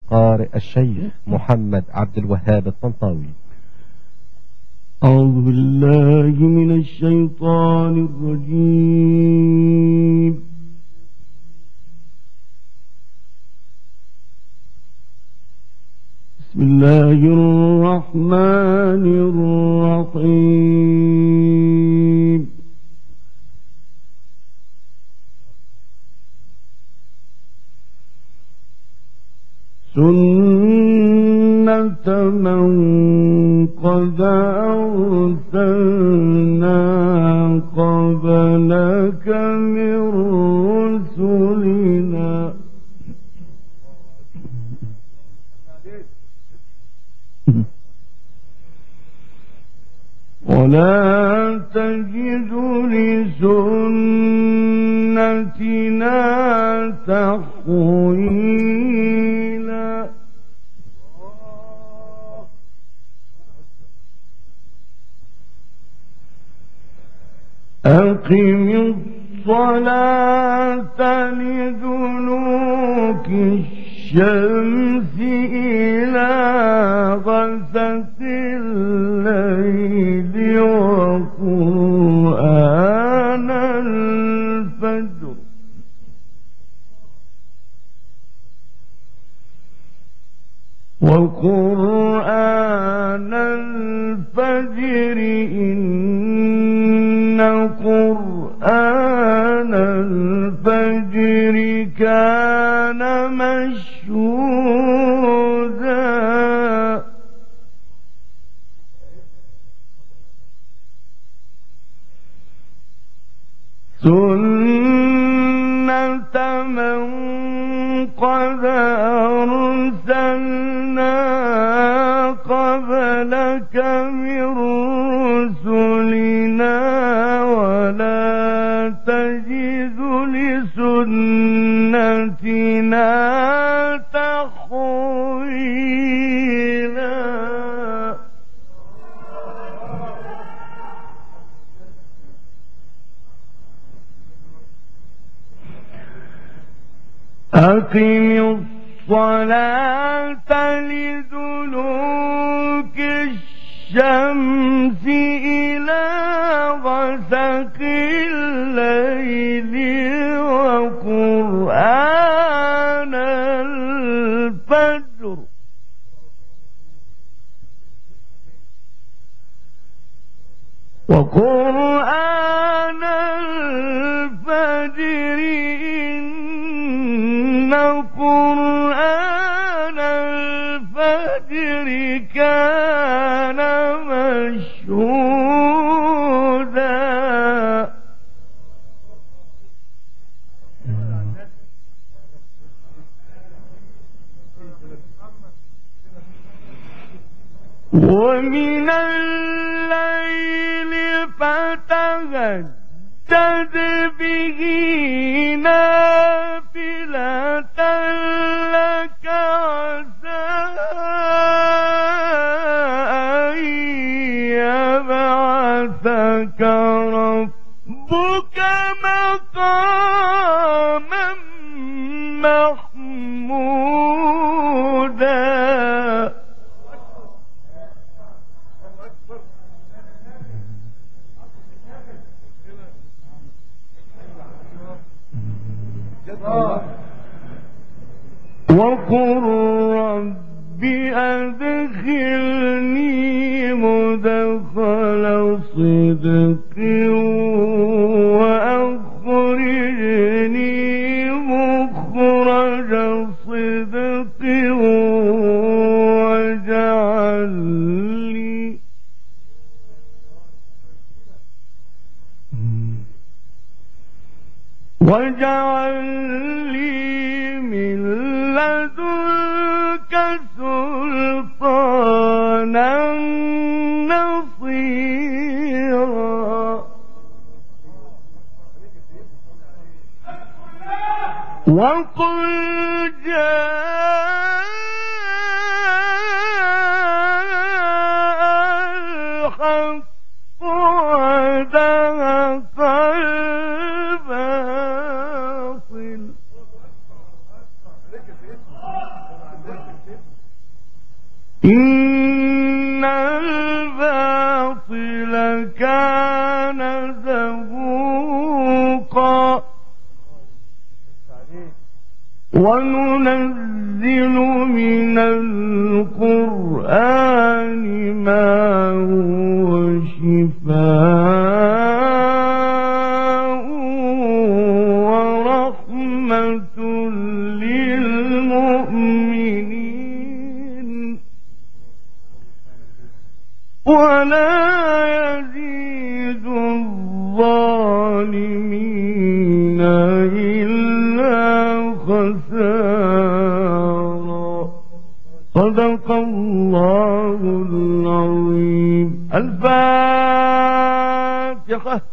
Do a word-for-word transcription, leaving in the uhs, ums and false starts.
قارئ الشيخ محمد عبد الوهاب الطنطاوي. أعوذ بالله من الشيطان الرجيم. بسم الله الرحمن الرحيم. سنة من قد أرسلنا قبلك من رسلنا ولا تجد لسنتنا تحويلا. أقم الصلاة لدلوك الشمس إلى غسق الليل وقرآن الفجر وقرآن الفجر إن قرآن الفجر كان مشهودا. سنة من قد أرسلنا قبلك من رسلنا ولا تجد لسنتنا تحويلا. أقم الصلاة لدلوك الشمس إلى غسق الليل وقرآن الفجر وقرآن الفجر إن قرآن الفجر كان مشهودا. ومن الليل فتهجد به نافلة لك عسى أن يبعثك ربك مقاما محمودا. وقل رب أدخلني مدخل صدق وأخرجني مخرج صدق واجعل لي واجعل لي من لدنك سلطانا نصيرا. وقل جاء الحق وزهق الباطل وننزل من القرآن ما هو شفاء ورحمة للمؤمنين ولا يزيد الظالمين إلا خسارا. صدق